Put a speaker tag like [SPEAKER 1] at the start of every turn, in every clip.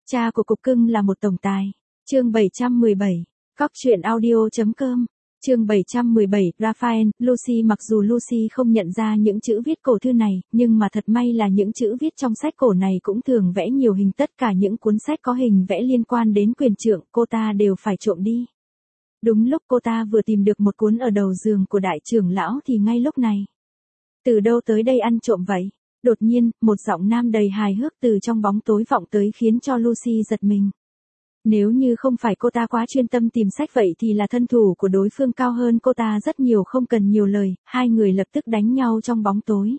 [SPEAKER 1] Cha của cục cưng là một tổng tài. Chương 717. Cóc truyện audio.com. Chương 717, Raphael, Lucy. Mặc dù Lucy không nhận ra những chữ viết cổ thư này, nhưng mà thật may là những chữ viết trong sách cổ này cũng thường vẽ nhiều hình, tất cả những cuốn sách có hình vẽ liên quan đến quyền trượng, cô ta đều phải trộm đi. Đúng lúc cô ta vừa tìm được một cuốn ở đầu giường của đại trưởng lão thì ngay lúc này. Từ đâu tới đây ăn trộm vậy? Đột nhiên, một giọng nam đầy hài hước từ trong bóng tối vọng tới khiến cho Lucy giật mình. Nếu như không phải cô ta quá chuyên tâm tìm sách vậy thì là thân thủ của đối phương cao hơn cô ta rất nhiều, không cần nhiều lời, hai người lập tức đánh nhau trong bóng tối.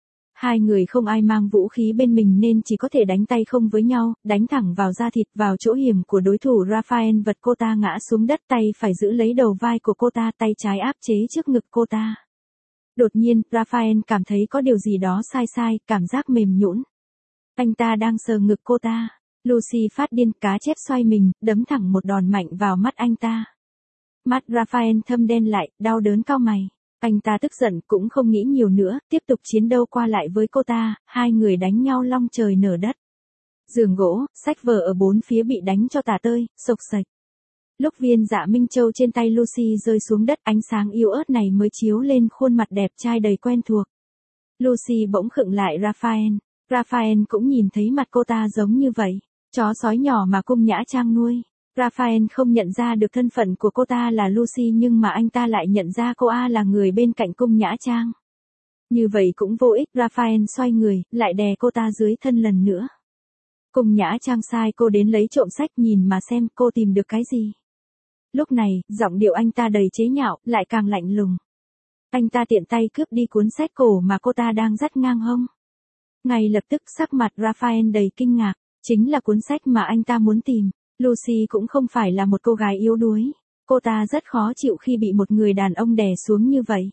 [SPEAKER 1] Hai người không ai mang vũ khí bên mình nên chỉ có thể đánh tay không với nhau, đánh thẳng vào da thịt, vào chỗ hiểm của đối thủ. Raphael vật cô ta ngã xuống đất, tay phải giữ lấy đầu vai của cô ta, tay trái áp chế trước ngực cô ta. Đột nhiên, Raphael cảm thấy có điều gì đó sai, cảm giác mềm nhũn. Anh ta đang sờ ngực cô ta. Lucy phát điên, cá chép xoay mình, đấm thẳng một đòn mạnh vào mắt anh ta. Mắt Raphael thâm đen lại, đau đớn cau mày. Anh ta tức giận, cũng không nghĩ nhiều nữa, tiếp tục chiến đấu qua lại với cô ta, hai người đánh nhau long trời nở đất. Giường gỗ, sách vở ở bốn phía bị đánh cho tả tơi, xộc xệch. Lúc viên dạ Minh Châu trên tay Lucy rơi xuống đất, ánh sáng yếu ớt này mới chiếu lên khuôn mặt đẹp trai đầy quen thuộc. Lucy bỗng khựng lại Raphael. Raphael cũng nhìn thấy mặt cô ta giống như vậy. Chó sói nhỏ mà Cung Nhã Trang nuôi. Raphael không nhận ra được thân phận của cô ta là Lucy, nhưng mà anh ta lại nhận ra cô là người bên cạnh Cung Nhã Trang. Như vậy cũng vô ích, Raphael xoay người, lại đè cô ta dưới thân lần nữa. Cung Nhã Trang sai cô đến lấy trộm sách, nhìn mà xem cô tìm được cái gì. Lúc này, giọng điệu anh ta đầy chế nhạo, lại càng lạnh lùng. Anh ta tiện tay cướp đi cuốn sách cổ mà cô ta đang dắt ngang hông. Ngay lập tức sắc mặt Raphael đầy kinh ngạc, chính là cuốn sách mà anh ta muốn tìm. Lucy cũng không phải là một cô gái yếu đuối. Cô ta rất khó chịu khi bị một người đàn ông đè xuống như vậy.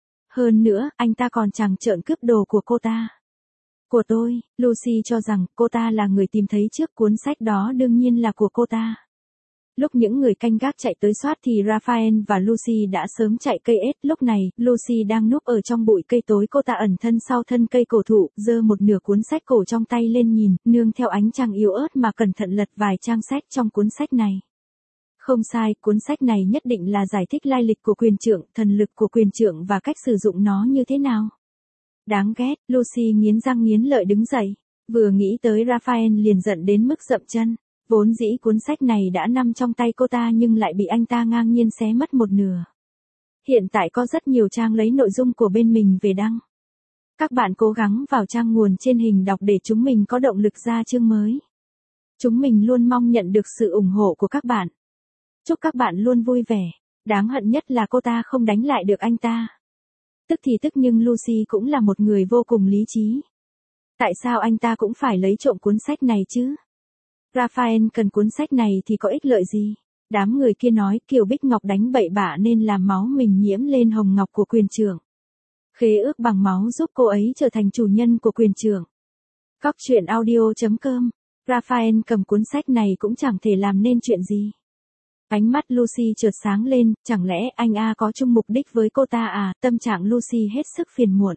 [SPEAKER 1] Hơn nữa, anh ta còn trắng trợn cướp đồ của cô ta. Của tôi, Lucy cho rằng cô ta là người tìm thấy trước, cuốn sách đó đương nhiên là của cô ta. Lúc những người canh gác chạy tới soát thì Raphael và Lucy đã sớm chạy cây ết. Lúc này, Lucy đang núp ở trong bụi cây tối, cô ta ẩn thân sau thân cây cổ thụ, giơ một nửa cuốn sách cổ trong tay lên nhìn, nương theo ánh trăng yếu ớt mà cẩn thận lật vài trang sách trong cuốn sách này. Không sai, cuốn sách này nhất định là giải thích lai lịch của quyền trượng, thần lực của quyền trượng và cách sử dụng nó như thế nào. Đáng ghét, Lucy nghiến răng nghiến lợi đứng dậy. Vừa nghĩ tới Raphael liền giận đến mức dậm chân. Vốn dĩ cuốn sách này đã nằm trong tay cô ta nhưng lại bị anh ta ngang nhiên xé mất một nửa. Hiện tại có rất nhiều trang lấy nội dung của bên mình về đăng. Các bạn cố gắng vào trang nguồn trên hình đọc để chúng mình có động lực ra chương mới. Chúng mình luôn mong nhận được sự ủng hộ của các bạn. Chúc các bạn luôn vui vẻ. Đáng hận nhất là cô ta không đánh lại được anh ta. Tức thì tức, nhưng Lucy cũng là một người vô cùng lý trí. Tại sao anh ta cũng phải lấy trộm cuốn sách này chứ? Raphael cần cuốn sách này thì có ích lợi gì? Đám người kia nói Kiều Bích Ngọc đánh bậy bạ nên làm máu mình nhiễm lên hồng ngọc của quyền trượng. Khế ước bằng máu giúp cô ấy trở thành chủ nhân của quyền trượng. Cóc truyện audio.com. Raphael cầm cuốn sách này cũng chẳng thể làm nên chuyện gì. Ánh mắt Lucy chợt sáng lên, chẳng lẽ anh có chung mục đích với cô ta à? Tâm trạng Lucy hết sức phiền muộn.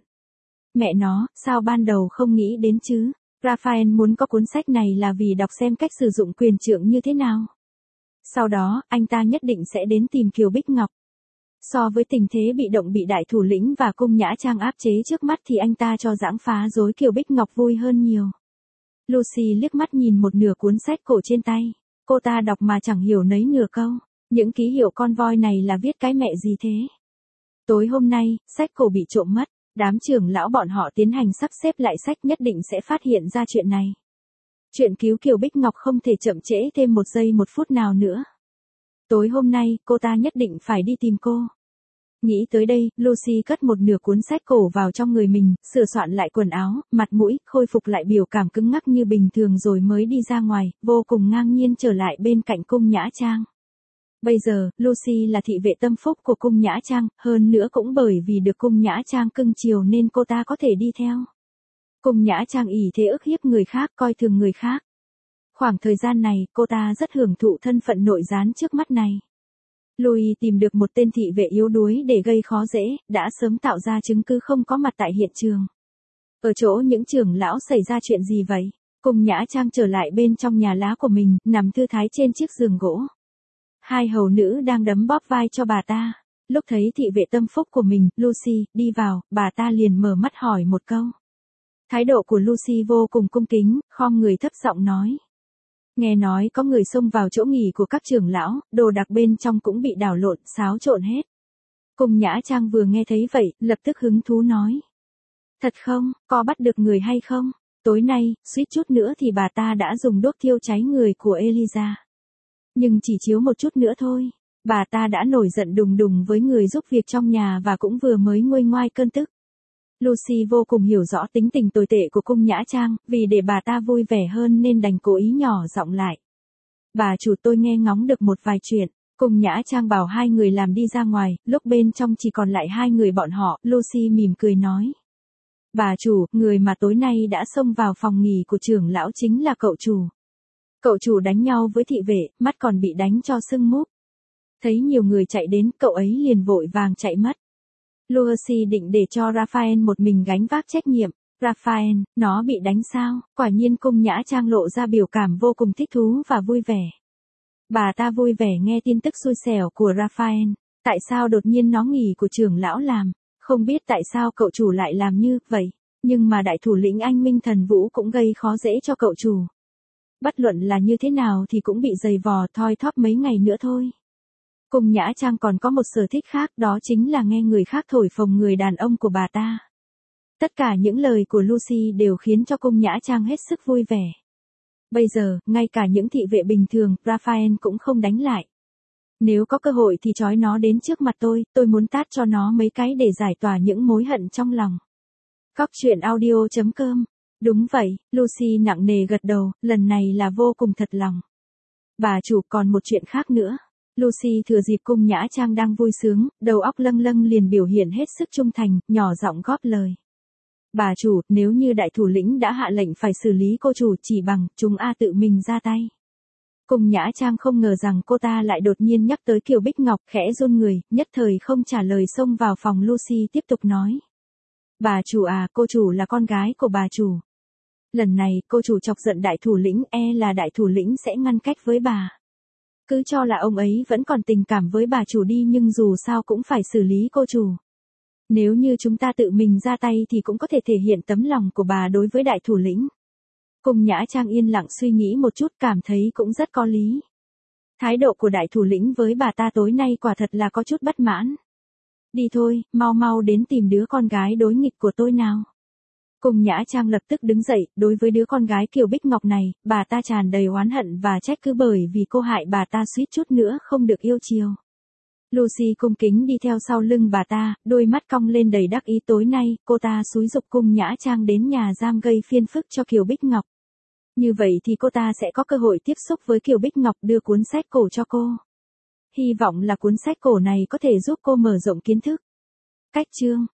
[SPEAKER 1] Mẹ nó, sao ban đầu không nghĩ đến chứ? Raphael muốn có cuốn sách này là vì đọc xem cách sử dụng quyền trượng như thế nào. Sau đó, anh ta nhất định sẽ đến tìm Kiều Bích Ngọc. So với tình thế bị động bị đại thủ lĩnh và Cung Nhã Trang áp chế trước mắt thì anh ta cho giãng phá rối Kiều Bích Ngọc vui hơn nhiều. Lucy liếc mắt nhìn một nửa cuốn sách cổ trên tay. Cô ta đọc mà chẳng hiểu nấy nửa câu. Những ký hiệu con voi này là viết cái mẹ gì thế? Tối hôm nay, sách cổ bị trộm mất. Đám trưởng lão bọn họ tiến hành sắp xếp lại sách, nhất định sẽ phát hiện ra chuyện này. Chuyện cứu Kiều Bích Ngọc không thể chậm trễ thêm một giây một phút nào nữa. Tối hôm nay, cô ta nhất định phải đi tìm cô. Nghĩ tới đây, Lucy cất một nửa cuốn sách cổ vào trong người mình, sửa soạn lại quần áo, mặt mũi, khôi phục lại biểu cảm cứng ngắc như bình thường rồi mới đi ra ngoài, vô cùng ngang nhiên trở lại bên cạnh Cung Nhã Trang. Bây giờ, Lucy là thị vệ tâm phúc của Cung Nhã Trang, hơn nữa cũng bởi vì được Cung Nhã Trang cưng chiều nên cô ta có thể đi theo. Cung Nhã Trang ỷ thế ức hiếp người khác, coi thường người khác. Khoảng thời gian này, cô ta rất hưởng thụ thân phận nội gián trước mắt này. Louis tìm được một tên thị vệ yếu đuối để gây khó dễ, đã sớm tạo ra chứng cứ không có mặt tại hiện trường. Ở chỗ những trưởng lão xảy ra chuyện gì vậy? Cung Nhã Trang trở lại bên trong nhà lá của mình, nằm thư thái trên chiếc giường gỗ. Hai hầu nữ đang đấm bóp vai cho bà ta. Lúc thấy thị vệ tâm phúc của mình, Lucy, đi vào, bà ta liền mở mắt hỏi một câu. Thái độ của Lucy vô cùng cung kính, khom người thấp giọng nói. Nghe nói có người xông vào chỗ nghỉ của các trưởng lão, đồ đạc bên trong cũng bị đảo lộn, xáo trộn hết. Cung Nhã Trang vừa nghe thấy vậy, lập tức hứng thú nói. Thật không, có bắt được người hay không? Tối nay, suýt chút nữa thì bà ta đã dùng đốt thiêu cháy người của Eliza. Nhưng chỉ chiếu một chút nữa thôi. Bà ta đã nổi giận đùng đùng với người giúp việc trong nhà và cũng vừa mới nguôi ngoai cơn tức. Lucy vô cùng hiểu rõ tính tình tồi tệ của Cung Nhã Trang, vì để bà ta vui vẻ hơn nên đành cố ý nhỏ giọng lại. Bà chủ, tôi nghe ngóng được một vài chuyện. Cung Nhã Trang bảo hai người làm đi ra ngoài, lúc bên trong chỉ còn lại hai người bọn họ, Lucy mỉm cười nói. Bà chủ, người mà tối nay đã xông vào phòng nghỉ của trưởng lão chính là cậu chủ. Cậu chủ đánh nhau với thị vệ, mắt còn bị đánh cho sưng múp. Thấy nhiều người chạy đến, cậu ấy liền vội vàng chạy mất. Lucy định để cho Raphael một mình gánh vác trách nhiệm. Raphael, nó bị đánh sao? Quả nhiên Cung Nhã Trang lộ ra biểu cảm vô cùng thích thú và vui vẻ. Bà ta vui vẻ nghe tin tức xui xẻo của Raphael. Tại sao đột nhiên nó nghỉ của trưởng lão làm? Không biết tại sao cậu chủ lại làm như vậy. Nhưng mà đại thủ lĩnh Anh Minh Thần Vũ cũng gây khó dễ cho cậu chủ. Bất luận là như thế nào thì cũng bị giày vò thoi thóp mấy ngày nữa thôi. Cung Nhã Trang còn có một sở thích khác, đó chính là nghe người khác thổi phồng người đàn ông của bà ta. Tất cả những lời của Lucy đều khiến cho Cung Nhã Trang hết sức vui vẻ. Bây giờ, ngay cả những thị vệ bình thường, Raphael cũng không đánh lại. Nếu có cơ hội thì trói nó đến trước mặt tôi muốn tát cho nó mấy cái để giải tỏa những mối hận trong lòng. Cóc truyện audio.com. Đúng vậy, Lucy nặng nề gật đầu, lần này là vô cùng thật lòng. Bà chủ, còn một chuyện khác nữa. Lucy thừa dịp Cung Nhã Trang đang vui sướng, đầu óc lâng lâng liền biểu hiện hết sức trung thành, nhỏ giọng góp lời. Bà chủ, nếu như đại thủ lĩnh đã hạ lệnh phải xử lý cô chủ, chỉ bằng chúng tự mình ra tay. Cung Nhã Trang không ngờ rằng cô ta lại đột nhiên nhắc tới Kiều Bích Ngọc, khẽ run người, nhất thời không trả lời, xông vào phòng. Lucy tiếp tục nói. Bà chủ cô chủ là con gái của bà chủ. Lần này cô chủ chọc giận đại thủ lĩnh, là đại thủ lĩnh sẽ ngăn cách với bà. Cứ cho là ông ấy vẫn còn tình cảm với bà chủ đi, nhưng dù sao cũng phải xử lý cô chủ. Nếu như chúng ta tự mình ra tay thì cũng có thể thể hiện tấm lòng của bà đối với đại thủ lĩnh. Cung Nhã Trang yên lặng suy nghĩ một chút, cảm thấy cũng rất có lý. Thái độ của đại thủ lĩnh với bà ta tối nay quả thật là có chút bất mãn. Đi thôi, mau mau đến tìm đứa con gái đối nghịch của tôi nào. Cung Nhã Trang lập tức đứng dậy, đối với đứa con gái Kiều Bích Ngọc này, bà ta tràn đầy oán hận và trách cứ bởi vì cô hại bà ta suýt chút nữa không được yêu chiều. Lucy cung kính đi theo sau lưng bà ta, đôi mắt cong lên đầy đắc ý. Tối nay, cô ta xúi giục Cung Nhã Trang đến nhà giam gây phiền phức cho Kiều Bích Ngọc. Như vậy thì cô ta sẽ có cơ hội tiếp xúc với Kiều Bích Ngọc, đưa cuốn sách cổ cho cô. Hy vọng là cuốn sách cổ này có thể giúp cô mở rộng kiến thức. Cách chương